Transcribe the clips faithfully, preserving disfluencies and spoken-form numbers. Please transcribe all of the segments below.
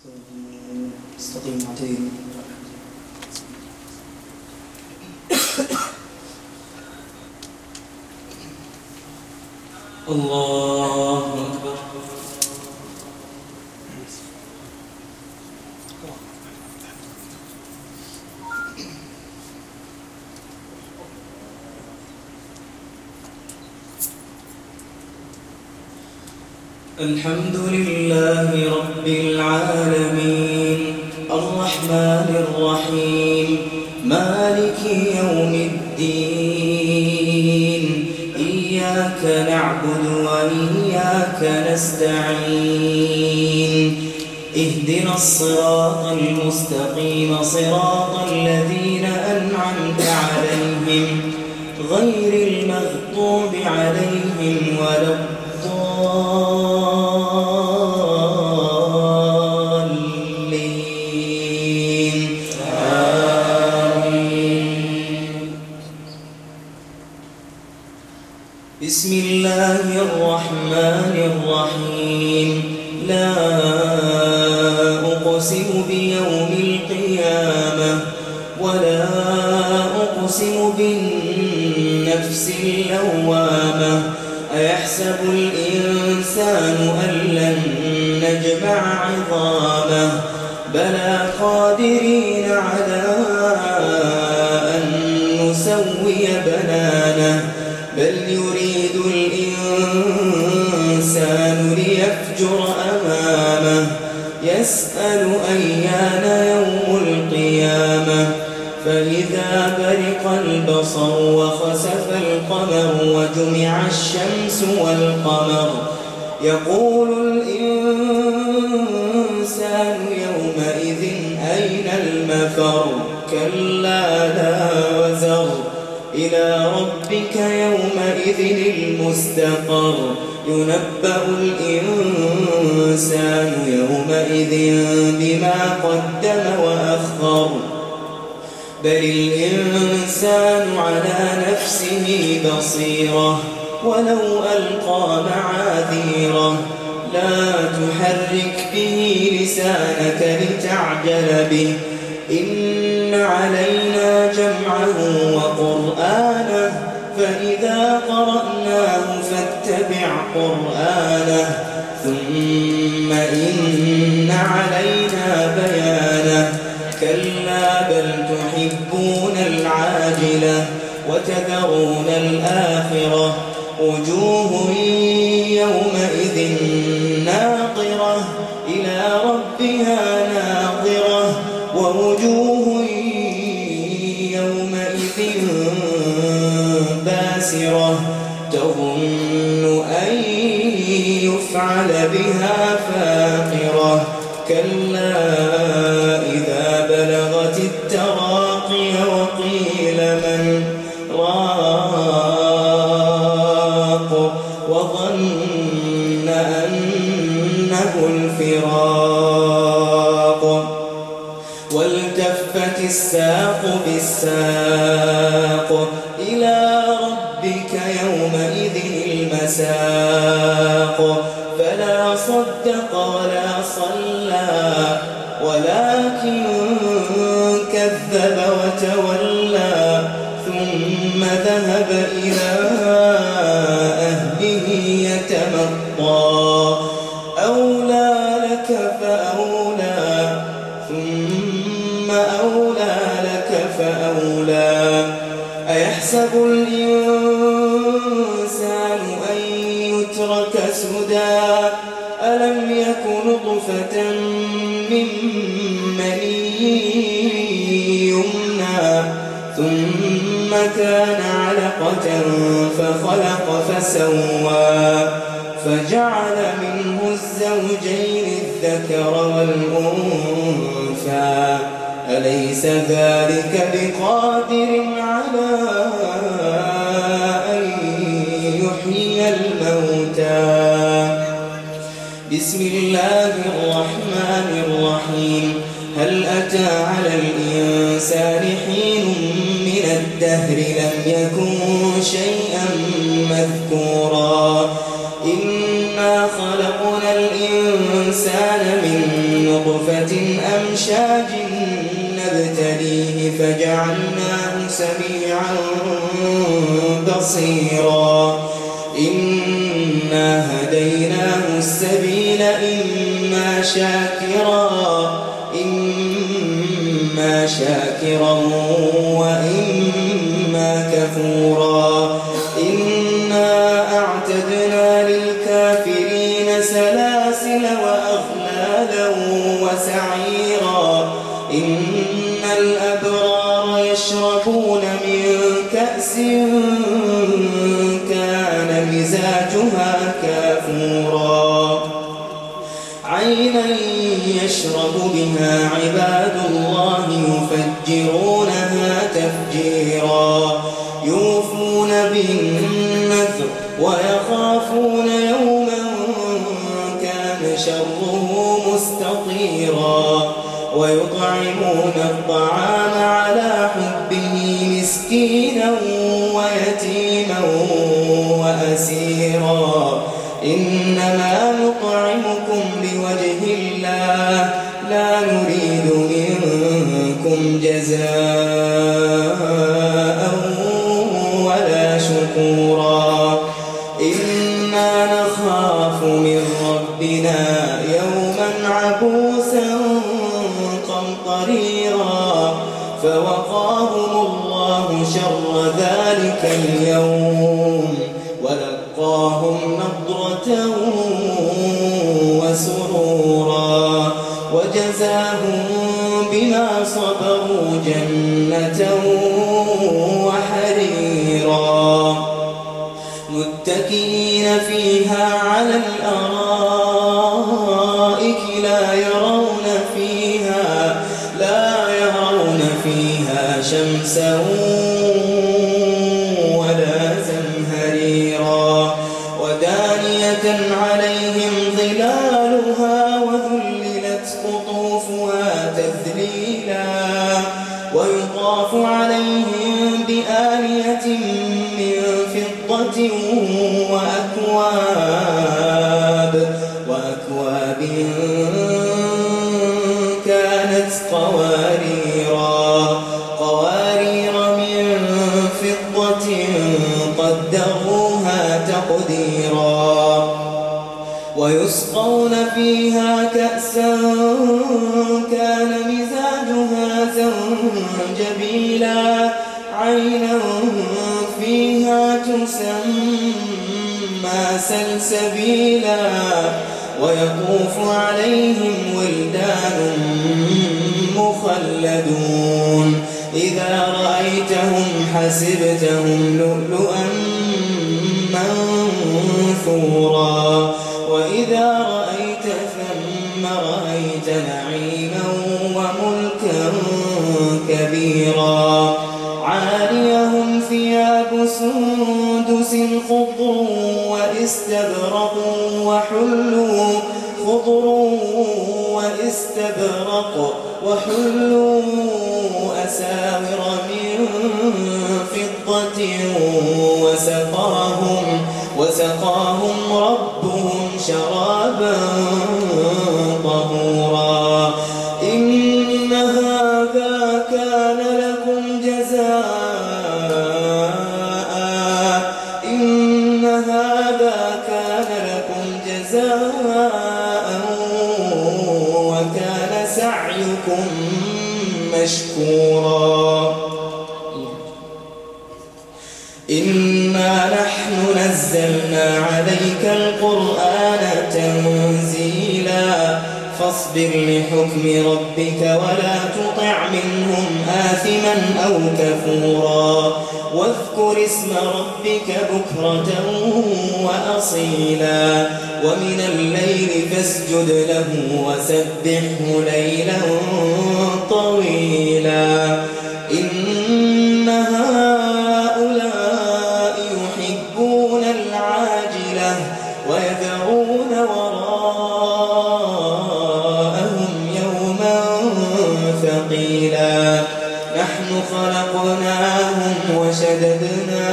استقيم معتدل. الله أكبر. الحمد لله رب العالمين الرحمن الرحيم مالك يوم الدين إياك نعبد وإياك نستعين اهدنا الصراط المستقيم صراط الذين أنعمت عليهم غير المغضوب عليهم ولا الضالين. بسم الله الرحمن الرحيم لا أقسم بيوم القيامة ولا أقسم بالنفس اللوامة أيحسب الإنسان أن لن نجمع عظامه بلى قادرين على أن نسوي بنانه بل يريد الإنسان ليفجر أمامه يسأل أيان يوم القيامة فإذا برق البصر وخسف القمر وجمع الشمس والقمر يقول الإنسان يومئذ أين المفر كلا لا وزر إلى ربك يومئذ المستقر ينبأ الإنسان يومئذ بما قدم وأخر بل الإنسان على نفسه بصيرة ولو ألقى معاذيره لا تحرك به لسانك لتعجل به إن علينا جمعه وقرآنه فإذا قرأناه فاتبع قرآنه ثم إن علينا بيانه كلا بل تحبون العاجلة وتذرون الآخرة وجوه يومئذ ناظرة إلى ربها ناظرة ووجوه يومئذ باسرة تظن أن يفعل بها فاقرة كلا إذا بلغت التراقي وقيل من راق وظن أنه الفراق والتفت الساق بالساق إلى ربك يومئذ المساق فلا صدق ولا صلى ولكن كذب وتولى ثم ذهب إلى أهله يتمطى أولى لك فأولى ثم أولى لك فأولى أيحسب الإنسان أن يترك سدى ألم يك نطفة من مني يمنى ثم كان علقة فخلق فسوى فجعل منه الزوجين الذكر والأنثى أليس ذلك بقادر على أن يحيي الموتى بسم الله الرحمن الرحيم هل أتى على الإنسان حين من الدهر لم يكن شيئا مذكورا إنا خلقنا الإنسان الإنسان من نطفة أمشاج نبتليه فجعلناه سميعا بصيرا إنا هديناه السبيل إما شاكرا إما شاكرا وإما كفورا إنا أعتدنا للكافرين سلاسل وأغلالا وسعيرا إن الأبرار يشربون من كأس كان مزاجها كافورا عينا يشرب بها عباد الله يفجرونها تفجيرا يوفون بالنذر ويخافون يوما كان شره مستطيرا ويطعمون الطعام على حبه مسكينا ويتيما وأسيرا إنما نطعمكم لوجه الله لا نريد منكم جزاء ولا شكورا إنا نخاف من ربنا يوما عبوسا قمطريرا فوقاهم الله شر ذلك اليوم ولقاهم نضرة وسرورا وجزاهم بما صبروا جنة وحريرا متكئين فيها على الأرائك لا يرون فيها لا يرون فيها شمسا ولا زمهريرا ودانية عليهم ظلالها وذللت قطوفها تذليلا ويطاف عليهم بآنية من فضة وأكواب وأكواب كانت قواريرا قوارير من فضة قدروها تقديرا ويسقون فيها كأسا كان مزاجها زنجبيلا عينا فيها تسمى سلسبيلا ويطوف عليهم ولدان مخلدون إذا رأيتهم حسبتهم لؤلؤا منثورا وإذا رأيت ثم رأيت نعيما وملكا كبيرا عاليهم ثياب سندس خضر واستبرق وحلوا خضر واستبرق وحلوا أساور من فضة وسقاهم وسقاهم ربهم شرابا طهورا إن هذا كان لكم جزاء إن هذا كان لكم جزاء وكان سعيكم مشكورا إنا نحن نزلنا عليك القرآن تنزيلا فاصبر لحكم ربك ولا تطع منهم آثما أو كفورا واذكر اسم ربك بكرة وأصيلا ومن الليل فاسجد له وسبحه ليلا طويلا إن هؤلاء يحبون العاجلة ويذرون وراءهم يوما ثقيلا نحن خلقناهم وشددنا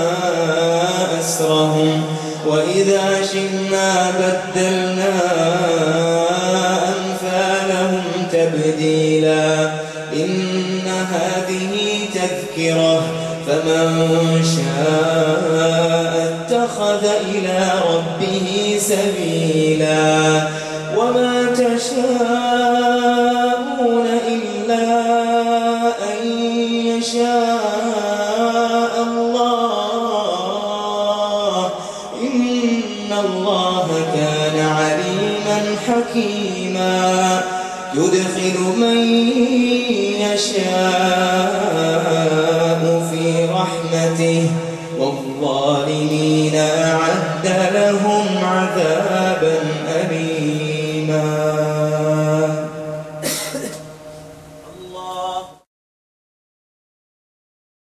أسرهم وإذا شئنا بدلنا تذكرة فمن شاء اتخذ إلى ربه سبيلا وما تشاءون إلا أن يشاء الله إن الله كان عليما حكيما يدخل من يشاء في رحمته والظالمين أعد لهم عذابا